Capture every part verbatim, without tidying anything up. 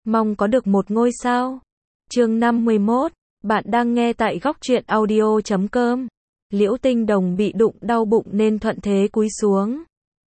Mong có được một ngôi sao. Chương năm mươi mốt, bạn đang nghe tại góc truyện audio chấm com. Liễu Tinh Đồng bị đụng đau bụng nên thuận thế cúi xuống.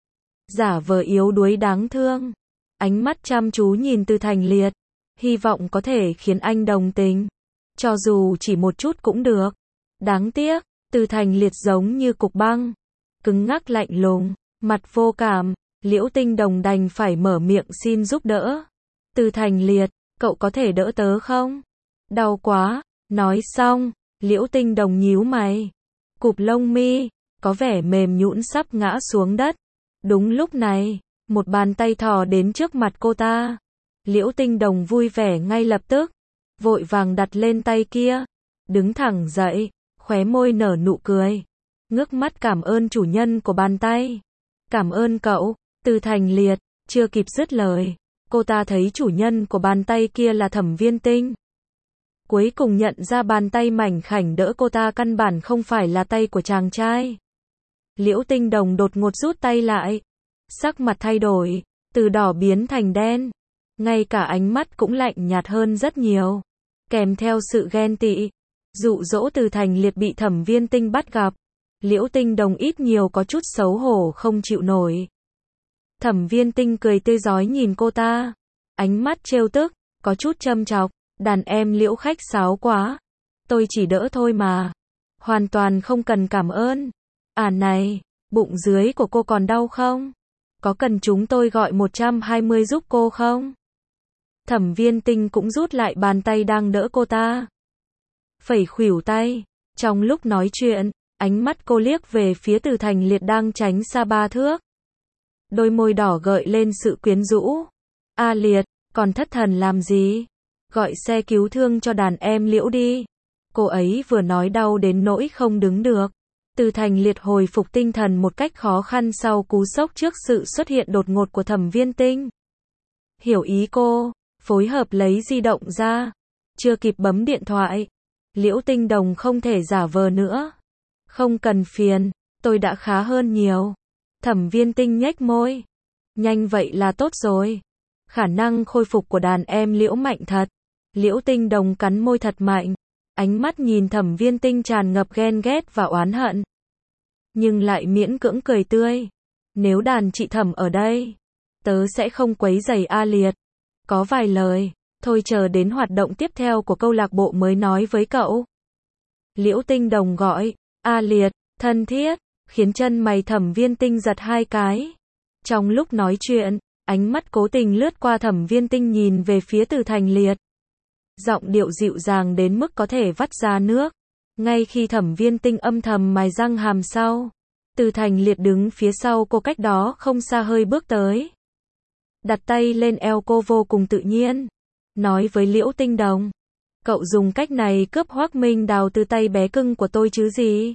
Giả vờ yếu đuối đáng thương. Ánh mắt chăm chú nhìn Từ Thành Liệt. Hy vọng có thể khiến anh đồng tình. Cho dù chỉ một chút cũng được. Đáng tiếc, Từ Thành Liệt giống như cục băng. Cứng ngắc lạnh lùng, mặt vô cảm. Liễu Tinh Đồng đành phải mở miệng xin giúp đỡ. Từ Thành Liệt, cậu có thể đỡ tớ không? Đau quá. Nói xong, Liễu Tinh Đồng nhíu mày. Cụp lông mi, có vẻ mềm nhũn sắp ngã xuống đất. Đúng lúc này, một bàn tay thò đến trước mặt cô ta. Liễu Tinh Đồng vui vẻ ngay lập tức. Vội vàng đặt lên tay kia. Đứng thẳng dậy, khóe môi nở nụ cười. Ngước mắt cảm ơn chủ nhân của bàn tay. Cảm ơn cậu. Từ Thành Liệt, chưa kịp dứt lời. Cô ta thấy chủ nhân của bàn tay kia là Thẩm Viên Tinh. Cuối cùng nhận ra bàn tay mảnh khảnh đỡ cô ta căn bản không phải là tay của chàng trai. Liễu Tinh Đồng đột ngột rút tay lại. Sắc mặt thay đổi, từ đỏ biến thành đen. Ngay cả ánh mắt cũng lạnh nhạt hơn rất nhiều. Kèm theo sự ghen tị. Dụ dỗ Từ Thành Liệt bị Thẩm Viên Tinh bắt gặp. Liễu Tinh Đồng ít nhiều có chút xấu hổ không chịu nổi. Thẩm Viên Tinh cười tươi rói nhìn cô ta. Ánh mắt trêu tức, có chút châm chọc. Đàn em Liễu khách sáo quá. Tôi chỉ đỡ thôi mà. Hoàn toàn không cần cảm ơn. À này, bụng dưới của cô còn đau không? Có cần chúng tôi gọi một trăm hai mươi giúp cô không? Thẩm Viên Tinh cũng rút lại bàn tay đang đỡ cô ta. Phẩy khuỷu tay. Trong lúc nói chuyện, ánh mắt cô liếc về phía Từ Thành Liệt đang tránh xa ba thước. Đôi môi đỏ gợi lên sự quyến rũ. A Liệt, còn thất thần làm gì? Gọi xe cứu thương cho đàn em Liễu đi. Cô ấy vừa nói đau đến nỗi không đứng được. Từ Thành Liệt hồi phục tinh thần một cách khó khăn sau cú sốc trước sự xuất hiện đột ngột của Thẩm Viên Tinh. Hiểu ý cô, phối hợp lấy di động ra. Chưa kịp bấm điện thoại. Liễu Tinh Đồng không thể giả vờ nữa. Không cần phiền, tôi đã khá hơn nhiều. Thẩm Viên Tinh nhếch môi. Nhanh vậy là tốt rồi. Khả năng khôi phục của đàn em Liễu mạnh thật. Liễu Tinh Đồng cắn môi thật mạnh. Ánh mắt nhìn Thẩm Viên Tinh tràn ngập ghen ghét và oán hận. Nhưng lại miễn cưỡng cười tươi. Nếu đàn chị Thẩm ở đây, tớ sẽ không quấy rầy A Liệt. Có vài lời, thôi chờ đến hoạt động tiếp theo của câu lạc bộ mới nói với cậu. Liễu Tinh Đồng gọi, A Liệt, thân thiết, khiến chân mày Thẩm Viên Tinh giật hai cái. Trong lúc nói chuyện, ánh mắt cố tình lướt qua Thẩm Viên Tinh nhìn về phía Từ Thành Liệt. Giọng điệu dịu dàng đến mức có thể vắt ra nước. Ngay khi Thẩm Viên Tinh âm thầm mài răng hàm sau, Từ Thành Liệt đứng phía sau cô cách đó không xa hơi bước tới. Đặt tay lên eo cô vô cùng tự nhiên. Nói với Liễu Tinh Đồng. Cậu dùng cách này cướp Hoắc Minh Đào từ tay bé cưng của tôi chứ gì?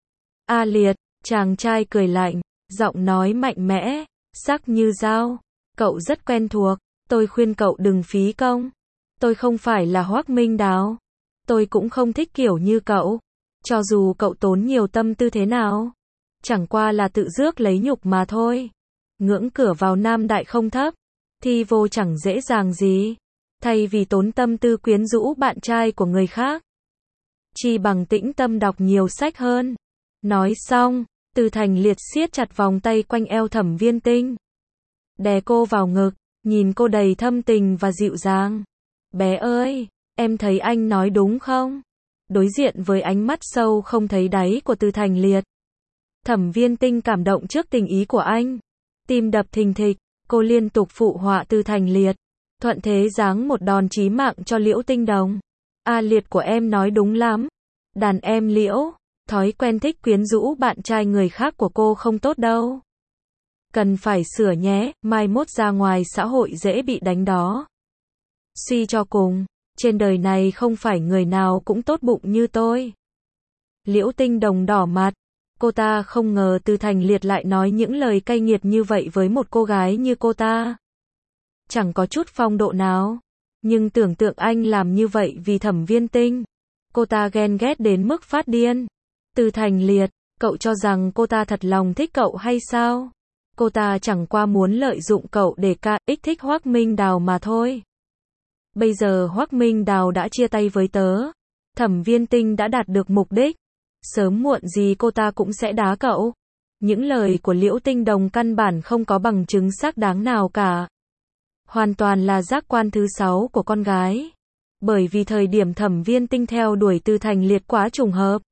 A Liệt, chàng trai cười lạnh, giọng nói mạnh mẽ, sắc như dao. Cậu rất quen thuộc, tôi khuyên cậu đừng phí công. Tôi không phải là Hoắc Minh Đào. Tôi cũng không thích kiểu như cậu. Cho dù cậu tốn nhiều tâm tư thế nào, chẳng qua là tự rước lấy nhục mà thôi. Ngưỡng cửa vào nam đại không thấp, thi vô chẳng dễ dàng gì. Thay vì tốn tâm tư quyến rũ bạn trai của người khác, chi bằng tĩnh tâm đọc nhiều sách hơn. Nói xong, Từ Thành Liệt siết chặt vòng tay quanh eo Thẩm Viên Tinh. Đè cô vào ngực, nhìn cô đầy thâm tình và dịu dàng. Bé ơi, em thấy anh nói đúng không? Đối diện với ánh mắt sâu không thấy đáy của Từ Thành Liệt, Thẩm Viên Tinh cảm động trước tình ý của anh. Tim đập thình thịch, cô liên tục phụ họa Từ Thành Liệt. Thuận thế giáng một đòn chí mạng cho Liễu Tinh Đồng. A Liệt của em nói đúng lắm. Đàn em Liễu, thói quen thích quyến rũ bạn trai người khác của cô không tốt đâu. Cần phải sửa nhé, mai mốt ra ngoài xã hội dễ bị đánh đó. Suy cho cùng, trên đời này không phải người nào cũng tốt bụng như tôi. Liễu Tinh Đồng đỏ mặt. Cô ta không ngờ Từ Thành Liệt lại nói những lời cay nghiệt như vậy với một cô gái như cô ta. Chẳng có chút phong độ nào. Nhưng tưởng tượng anh làm như vậy vì Thẩm Viên Tinh. Cô ta ghen ghét đến mức phát điên. Từ Thành Liệt, cậu cho rằng cô ta thật lòng thích cậu hay sao? Cô ta chẳng qua muốn lợi dụng cậu để ca ích thích Hoắc Minh Đào mà thôi. Bây giờ Hoắc Minh Đào đã chia tay với tớ. Thẩm Viên Tinh đã đạt được mục đích. Sớm muộn gì cô ta cũng sẽ đá cậu. Những lời của Liễu Tinh Đồng căn bản không có bằng chứng xác đáng nào cả. Hoàn toàn là giác quan thứ sáu của con gái. Bởi vì thời điểm Thẩm Viên Tinh theo đuổi Từ Thành Liệt quá trùng hợp.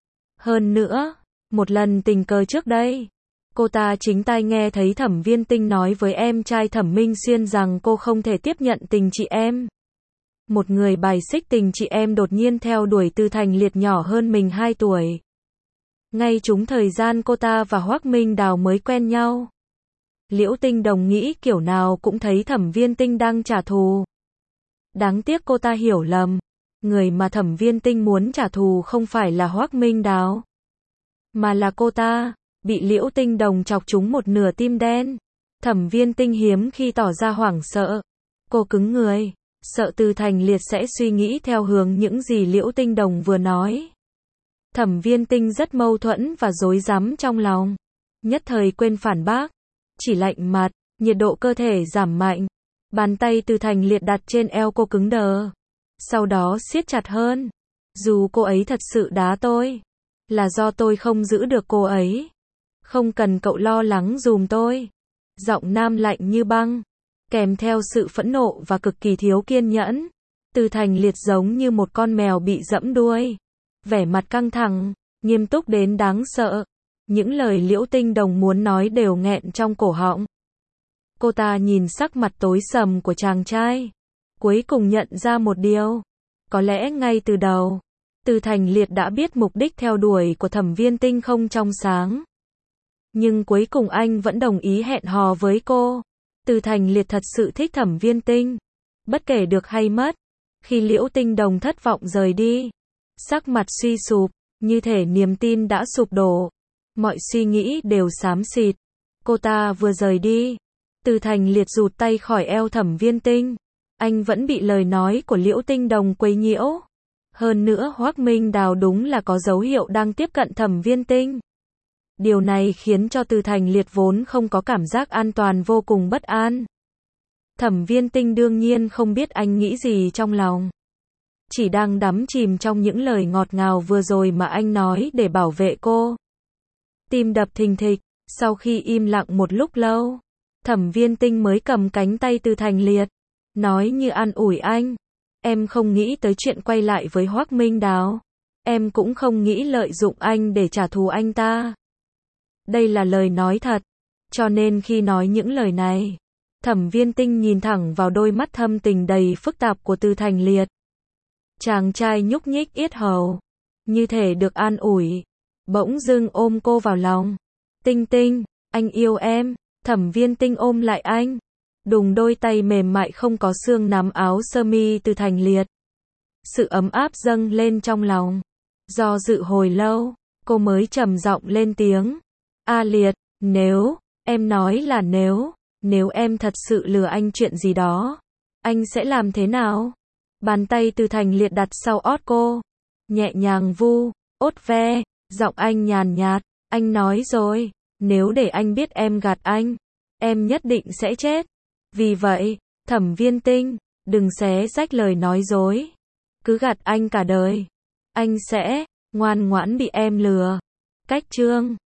Hơn nữa, một lần tình cờ trước đây, cô ta chính tai nghe thấy Thẩm Viên Tinh nói với em trai Thẩm Minh Xuyên rằng cô không thể tiếp nhận tình chị em. Một người bài xích tình chị em đột nhiên theo đuổi Từ Thành Liệt nhỏ hơn mình hai tuổi. Ngay trúng thời gian cô ta và Hoắc Minh Đào mới quen nhau. Liễu Tinh Đồng nghĩ kiểu nào cũng thấy Thẩm Viên Tinh đang trả thù. Đáng tiếc cô ta hiểu lầm. Người mà Thẩm Viên Tinh muốn trả thù không phải là Hoắc Minh Đào, mà là cô ta. Bị Liễu Tinh Đồng chọc trúng một nửa tim đen. Thẩm Viên Tinh hiếm khi tỏ ra hoảng sợ. Cô cứng người, sợ Từ Thành Liệt sẽ suy nghĩ theo hướng những gì Liễu Tinh Đồng vừa nói. Thẩm Viên Tinh rất mâu thuẫn và rối rắm trong lòng. Nhất thời quên phản bác. Chỉ lạnh mặt, nhiệt độ cơ thể giảm mạnh. Bàn tay Từ Thành Liệt đặt trên eo cô cứng đờ. Sau đó siết chặt hơn. Dù cô ấy thật sự đá tôi, là do tôi không giữ được cô ấy. Không cần cậu lo lắng dùm tôi. Giọng nam lạnh như băng, kèm theo sự phẫn nộ và cực kỳ thiếu kiên nhẫn. Từ Thành Liệt giống như một con mèo bị giẫm đuôi. Vẻ mặt căng thẳng, nghiêm túc đến đáng sợ. Những lời Liễu Tinh Đồng muốn nói đều nghẹn trong cổ họng. Cô ta nhìn sắc mặt tối sầm của chàng trai. Cuối cùng nhận ra một điều. Có lẽ ngay từ đầu, Từ Thành Liệt đã biết mục đích theo đuổi của Thẩm Viên Tinh không trong sáng. Nhưng cuối cùng anh vẫn đồng ý hẹn hò với cô. Từ Thành Liệt thật sự thích Thẩm Viên Tinh. Bất kể được hay mất. Khi Liễu Tinh Đồng thất vọng rời đi, sắc mặt suy sụp, như thể niềm tin đã sụp đổ. Mọi suy nghĩ đều xám xịt. Cô ta vừa rời đi, Từ Thành Liệt rụt tay khỏi eo Thẩm Viên Tinh. Anh vẫn bị lời nói của Liễu Tinh Đồng quấy nhiễu. Hơn nữa Hoắc Minh Đào đúng là có dấu hiệu đang tiếp cận Thẩm Viên Tinh. Điều này khiến cho Từ Thành Liệt vốn không có cảm giác an toàn vô cùng bất an. Thẩm Viên Tinh đương nhiên không biết anh nghĩ gì trong lòng. Chỉ đang đắm chìm trong những lời ngọt ngào vừa rồi mà anh nói để bảo vệ cô. Tim đập thình thịch, sau khi im lặng một lúc lâu, Thẩm Viên Tinh mới cầm cánh tay Từ Thành Liệt, nói như an ủi anh. Em không nghĩ tới chuyện quay lại với Hoắc Minh Đào. Em cũng không nghĩ lợi dụng anh để trả thù anh ta. Đây là lời nói thật. Cho nên khi nói những lời này, Thẩm Viên Tinh nhìn thẳng vào đôi mắt thâm tình đầy phức tạp của Từ Thành Liệt. Chàng trai nhúc nhích yết hầu, như thể được an ủi, bỗng dưng ôm cô vào lòng. Tinh Tinh, anh yêu em. Thẩm Viên Tinh ôm lại anh, đùng đôi tay mềm mại không có xương nắm áo sơ mi Từ Thành Liệt. Sự ấm áp dâng lên trong lòng. Do dự hồi lâu, cô mới trầm giọng lên tiếng. A Liệt, nếu, em nói là nếu, nếu em thật sự lừa anh chuyện gì đó, anh sẽ làm thế nào? Bàn tay Từ Thành Liệt đặt sau ót cô, nhẹ nhàng vu, ốt ve, giọng anh nhàn nhạt, anh nói rồi, nếu để anh biết em gạt anh, em nhất định sẽ chết. Vì vậy, Thẩm Viên Tinh, đừng xé rách lời nói dối. Cứ gạt anh cả đời, anh sẽ ngoan ngoãn bị em lừa. Cách chương